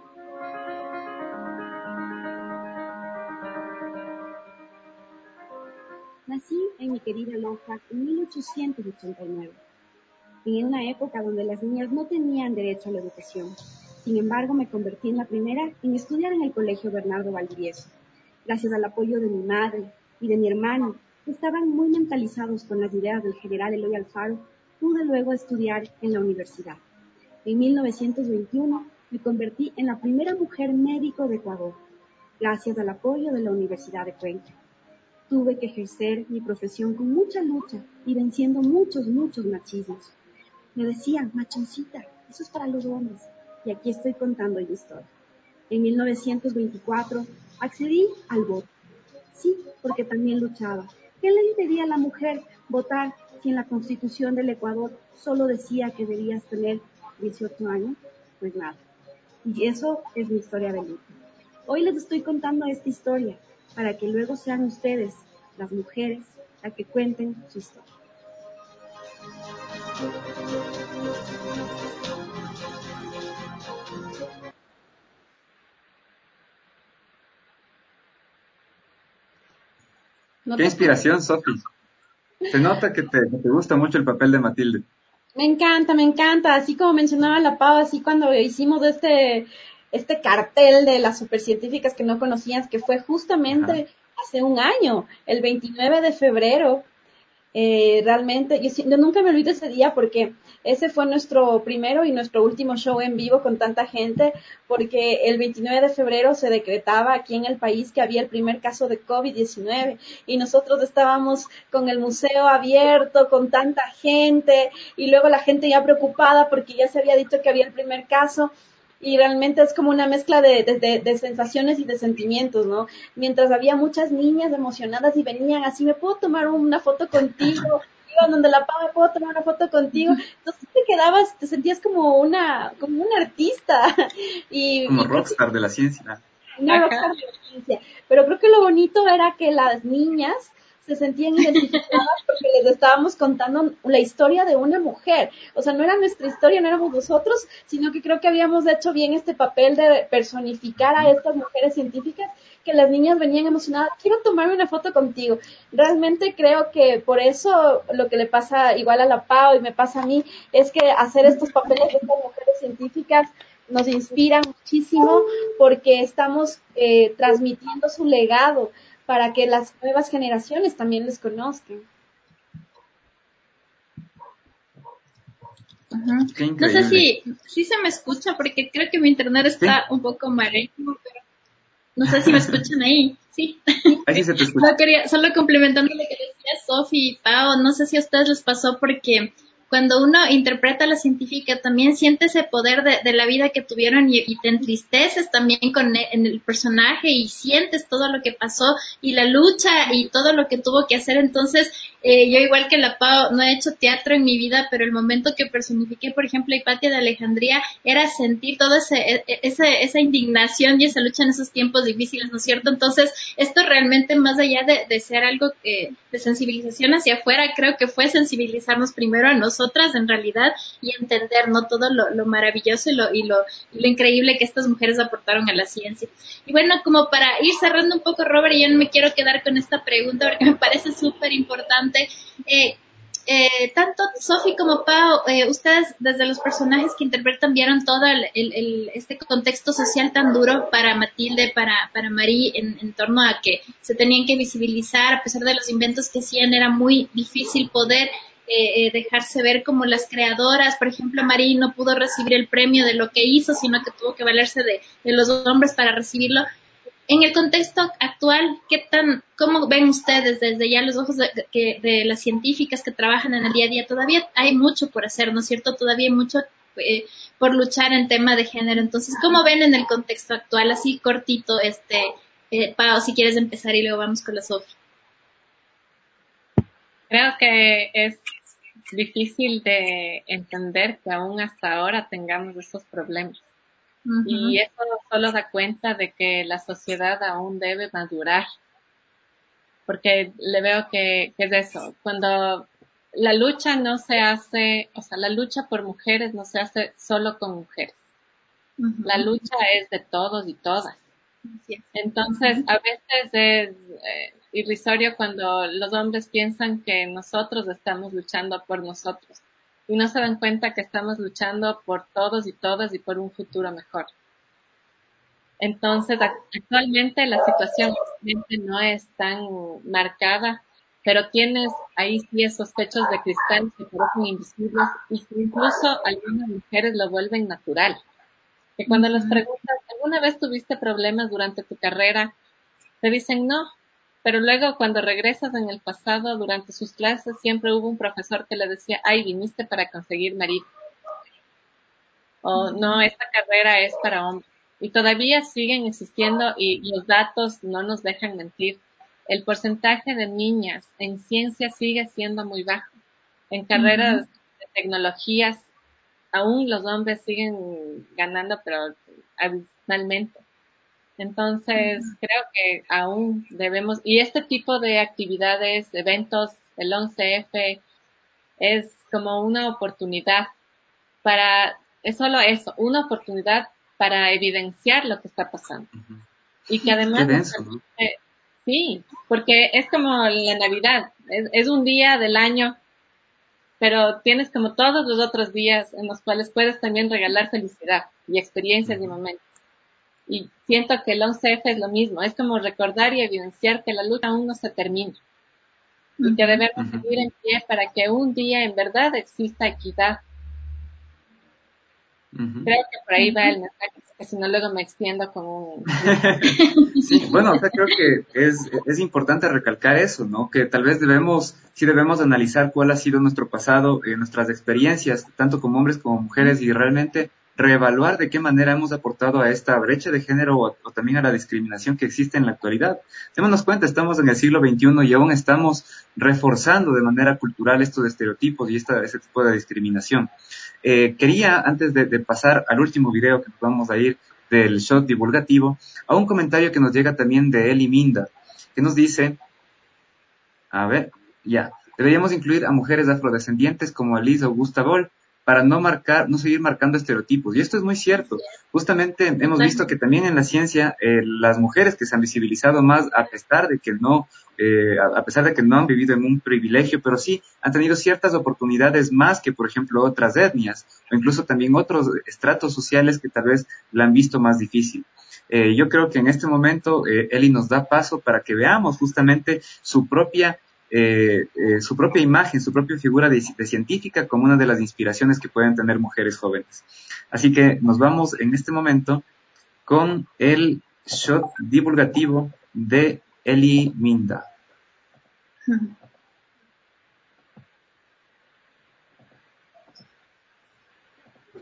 Nací en mi querida Loja en mil ochocientos ochenta y nueve, en una época donde las niñas no tenían derecho a la educación. Sin embargo, me convertí en la primera en estudiar en el Colegio Bernardo Valdivieso, gracias al apoyo de mi madre y de mi hermano, que estaban muy mentalizados con las ideas del general Eloy Alfaro. Pude luego estudiar en la universidad. En mil novecientos veintiuno me convertí en la primera mujer médico de Ecuador, gracias al apoyo de la Universidad de Cuenca. Tuve que ejercer mi profesión con mucha lucha y venciendo muchos, muchos machismos. Me decían, machoncita, eso es para los hombres. Y aquí estoy contando mi historia. En mil novecientos veinticuatro accedí al voto. Sí, porque también luchaba. ¿Qué le impedía a la mujer votar si en la Constitución del Ecuador solo decía que debías tener dieciocho años? Pues nada. Y eso es mi historia de lucha. Hoy les estoy contando esta historia para que luego sean ustedes, las mujeres, las que cuenten su historia. No Qué te- inspiración, Sofi. Se nota que te, que te gusta mucho el papel de Matilde. Me encanta, me encanta. Así como mencionaba la Pau, así cuando hicimos este, este cartel de las supercientíficas que no conocías, que fue justamente Ajá. hace un año, el veintinueve de febrero. Eh, realmente, yo, sí- yo nunca me olvido ese día porque ese fue nuestro primero y nuestro último show en vivo con tanta gente, porque el veintinueve de febrero se decretaba aquí en el país que había el primer caso de COVID diecinueve y nosotros estábamos con el museo abierto, con tanta gente y luego la gente ya preocupada porque ya se había dicho que había el primer caso. Y realmente es como una mezcla de, de, de, de sensaciones y de sentimientos, ¿no? Mientras había muchas niñas emocionadas y venían así, ¿me puedo tomar una foto contigo? Iban donde la Pau, ¿me puedo tomar una foto contigo? Entonces te quedabas, te sentías como una, como una artista. Y, Como y creo que rockstar de la ciencia. una Ajá. rockstar de la ciencia. Pero creo que lo bonito era que las niñas se sentían identificadas porque les estábamos contando la historia de una mujer. O sea, no era nuestra historia, no éramos nosotros, sino que creo que habíamos hecho bien este papel de personificar a estas mujeres científicas, que las niñas venían emocionadas, quiero tomarme una foto contigo. Realmente creo que por eso lo que le pasa igual a la Pau y me pasa a mí, es que hacer estos papeles de estas mujeres científicas nos inspira muchísimo porque estamos eh, transmitiendo su legado para que las nuevas generaciones también les conozcan. Ajá. Qué No sé increíble. si, si se me escucha porque creo que mi internet está Sí. un poco mareado, pero no sé si me escuchan ahí. Sí. Ahí sí se te escucha. No quería, solo complementando lo que decía Sofi y Pau, no sé si a ustedes les pasó porque cuando uno interpreta a la científica también siente ese poder de, de la vida que tuvieron y, y te entristeces también con el, en el personaje y sientes todo lo que pasó y la lucha y todo lo que tuvo que hacer. Entonces, eh, yo igual que la Pau, no he hecho teatro en mi vida, pero el momento que personifiqué, por ejemplo, a Hipatia de Alejandría, era sentir toda ese, ese, esa indignación y esa lucha en esos tiempos difíciles, ¿no es cierto? Entonces, esto realmente, más allá de, de ser algo eh, de sensibilización hacia afuera, creo que fue sensibilizarnos primero a nosotras, en realidad, y entender, ¿no?, todo lo, lo maravilloso y lo, y, lo, y lo increíble que estas mujeres aportaron a la ciencia. Y bueno, como para ir cerrando un poco, Robert, yo no me quiero quedar con esta pregunta porque me parece súper importante. Eh, eh, tanto Sofi como Pau, eh, ustedes desde los personajes que interpretan vieron todo el, el, el, este contexto social tan duro para Matilde, para, para Marie, en, en torno a que se tenían que visibilizar, a pesar de los inventos que hacían, era muy difícil poder eh, eh, dejarse ver como las creadoras. Por ejemplo, Marie no pudo recibir el premio de lo que hizo, sino que tuvo que valerse de, de los hombres para recibirlo. En el contexto actual, ¿qué tan, cómo ven ustedes desde ya los ojos de, de, de las científicas que trabajan en el día a día? Todavía hay mucho por hacer, ¿no es cierto? Todavía hay mucho eh, por luchar en tema de género. Entonces, ¿cómo ven en el contexto actual? Así cortito, este, eh, Pau, si quieres empezar y luego vamos con la Sofi. Creo que es difícil de entender que aún hasta ahora tengamos esos problemas. Uh-huh. Y eso solo da cuenta de que la sociedad aún debe madurar, porque le veo que, que es eso, cuando la lucha no se hace, o sea, la lucha por mujeres no se hace solo con mujeres, uh-huh. La lucha es de todos y todas. Sí. Entonces, uh-huh. A veces es eh, irrisorio cuando los hombres piensan que nosotros estamos luchando por nosotros y no se dan cuenta que estamos luchando por todos y todas y por un futuro mejor. Entonces, actualmente la situación no es tan marcada, pero tienes ahí sí esos techos de cristal que parecen invisibles y que incluso algunas mujeres lo vuelven natural. Que cuando uh-huh. les preguntas, ¿alguna vez tuviste problemas durante tu carrera? Te dicen no, pero luego cuando regresas en el pasado, durante sus clases, siempre hubo un profesor que le decía, ay, viniste para conseguir marido. O no, esta carrera es para hombres. Y todavía siguen existiendo y los datos no nos dejan mentir. El porcentaje de niñas en ciencia sigue siendo muy bajo. En carreras uh-huh. de tecnologías, aún los hombres siguen ganando, pero abismalmente. Entonces, uh-huh. creo que aún debemos, y este tipo de actividades, eventos, el once efe, es como una oportunidad para, es solo eso, una oportunidad para evidenciar lo que está pasando. Uh-huh. Y que además, denso, ¿no? eh, sí, porque es como la Navidad, es, es un día del año, pero tienes como todos los otros días en los cuales puedes también regalar felicidad y experiencias uh-huh. y momentos. Y siento que el once efe es lo mismo, es como recordar y evidenciar que la lucha aún no se termina. Uh-huh. Y que debemos uh-huh. seguir en pie para que un día en verdad exista equidad. Uh-huh. Creo que por ahí va el mensaje, que si no luego me extiendo como un... Sí, bueno, o sea, creo que es, es importante recalcar eso, ¿no? Que tal vez debemos, sí debemos analizar cuál ha sido nuestro pasado, eh, nuestras experiencias, tanto como hombres como mujeres, y realmente reevaluar de qué manera hemos aportado a esta brecha de género o, o también a la discriminación que existe en la actualidad. Démonos cuenta, estamos en el siglo veintiuno y aún estamos reforzando de manera cultural estos estereotipos y esta, este tipo de discriminación. Eh, quería, antes de, de pasar al último video que nos vamos a ir del shot divulgativo, a un comentario que nos llega también de Eli Minda, que nos dice, a ver, ya, deberíamos incluir a mujeres afrodescendientes como Alice Augusta Boll, para no marcar, no seguir marcando estereotipos. Y esto es muy cierto. Justamente hemos visto que también en la ciencia, eh, las mujeres que se han visibilizado más, a pesar de que no, eh, a, a pesar de que no han vivido en un privilegio, pero sí han tenido ciertas oportunidades más que, por ejemplo, otras etnias, o incluso también otros estratos sociales que tal vez la han visto más difícil. Eh, yo creo que en este momento, eh, Eli nos da paso para que veamos justamente su propia Eh, eh, su propia imagen, su propia figura de, de científica como una de las inspiraciones que pueden tener mujeres jóvenes. Así que nos vamos en este momento con el shot divulgativo de Eli Minda.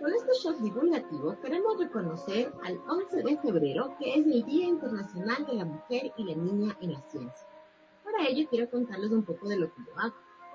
Con estos shows divulgativos queremos reconocer al once de febrero, que es el Día Internacional de la Mujer y la Niña en la Ciencia. Para ello quiero contarles un poco de lo que yo hago.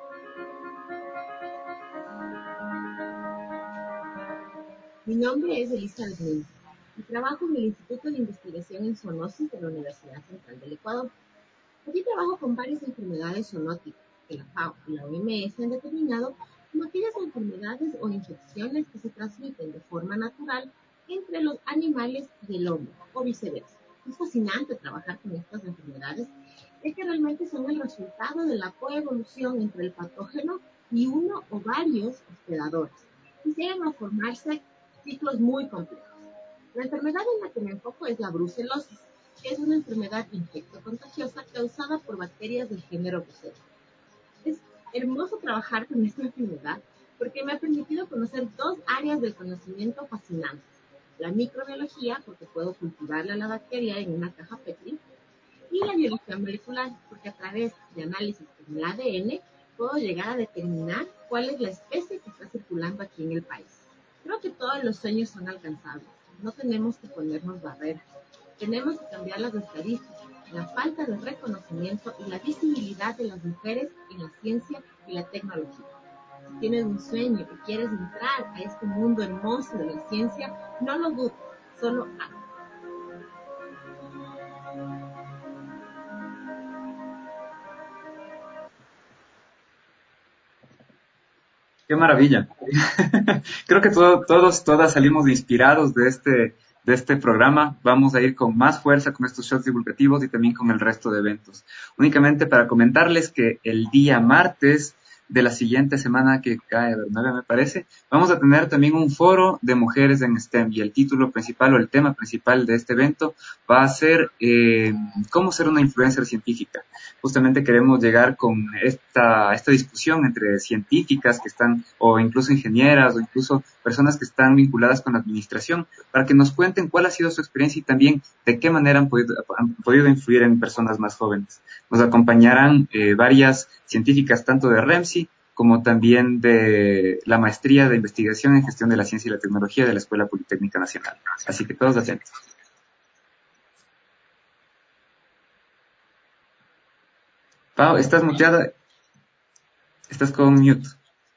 Mi nombre es Elizabeth Lins y trabajo en el Instituto de Investigación en Zoonosis de la Universidad Central del Ecuador. Aquí trabajo con varias enfermedades zoonóticas que la FAO y la O M S han determinado como aquellas enfermedades o infecciones que se transmiten de forma natural entre los animales y el hombre, o viceversa. Es fascinante trabajar con estas enfermedades, ya que realmente son el resultado de la coevolución entre el patógeno y uno o varios hospedadores, y llegan a formarse ciclos muy complejos. La enfermedad en la que me enfoco es la brucelosis, que es una enfermedad infectocontagiosa causada por bacterias del género Brucella. Es hermoso trabajar con esta enfermedad porque me ha permitido conocer dos áreas del conocimiento fascinantes. La microbiología, porque puedo cultivarla a la bacteria en una caja Petri, y la biología molecular, porque a través de análisis con el A D N puedo llegar a determinar cuál es la especie que está circulando aquí en el país. Creo que todos los sueños son alcanzables. No tenemos que ponernos barreras. Tenemos que cambiar las estadísticas, la falta de reconocimiento y la visibilidad de las mujeres en la ciencia y la tecnología. Si tienes un sueño y quieres entrar a este mundo hermoso de la ciencia, no lo dudes, solo hazlo. Qué maravilla. Creo que todo, todos, todas salimos inspirados de este, de este programa. Vamos a ir con más fuerza con estos shows divulgativos y también con el resto de eventos. Únicamente para comentarles que el día martes de la siguiente semana que cae, Bernabé, me parece, vamos a tener también un foro de mujeres en STEM, y el título principal o el tema principal de este evento va a ser eh, cómo ser una influencer científica. Justamente queremos llegar con esta, esta discusión entre científicas que están, o incluso ingenieras, o incluso personas que están vinculadas con la administración, para que nos cuenten cuál ha sido su experiencia y también de qué manera han podido, han podido influir en personas más jóvenes. Nos acompañarán eh, varias científicas tanto de REMSI como también de la maestría de investigación en gestión de la ciencia y la tecnología de la Escuela Politécnica Nacional. Así que todos atentos. Pau, estás muteada. Estás con mute.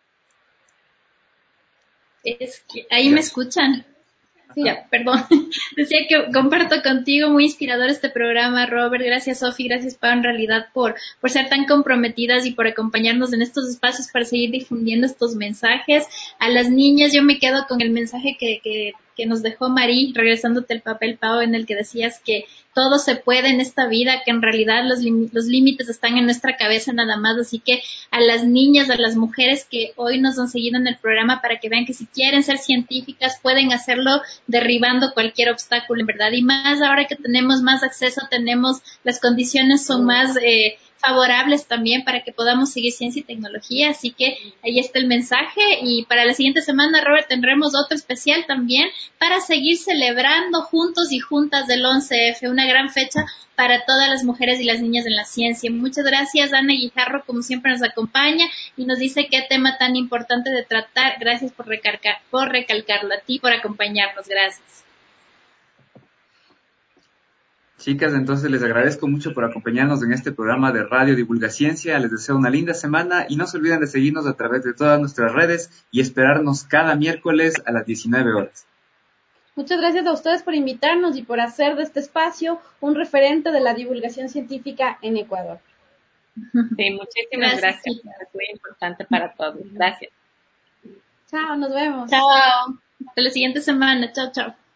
Es que ahí me escuchan. Sí, ya, perdón. Decía que comparto contigo, muy inspirador este programa, Robert. Gracias, Sofi, gracias, Pau, en realidad, por, por ser tan comprometidas y por acompañarnos en estos espacios para seguir difundiendo estos mensajes. A las niñas, yo me quedo con el mensaje que, que, que nos dejó Marí, regresándote el papel, Pau, en el que decías que todo se puede en esta vida, que en realidad los, los límites están en nuestra cabeza nada más. Así que a las niñas, a las mujeres que hoy nos han seguido en el programa, para que vean que si quieren ser científicas pueden hacerlo derribando cualquier obstáculo, en verdad. Y más ahora que tenemos más acceso, tenemos, las condiciones son más eh, favorables también para que podamos seguir ciencia y tecnología. Así que ahí está el mensaje. Y para la siguiente semana, Robert, tendremos otro especial también para seguir celebrando juntos y juntas del once efe, una gran fecha para todas las mujeres y las niñas en la ciencia. Muchas gracias, Ana Guijarro, como siempre nos acompaña y nos dice qué tema tan importante de tratar. Gracias por recalcar, por recalcarlo, a ti por acompañarnos. Gracias. Chicas, entonces les agradezco mucho por acompañarnos en este programa de Radio Divulga Ciencia. Les deseo una linda semana y no se olviden de seguirnos a través de todas nuestras redes y esperarnos cada miércoles a las diecinueve horas. Muchas gracias a ustedes por invitarnos y por hacer de este espacio un referente de la divulgación científica en Ecuador. Sí, muchísimas gracias. gracias. Es muy importante para todos. Gracias. Chao, nos vemos. Chao. Hasta la siguiente semana. Chao, chao.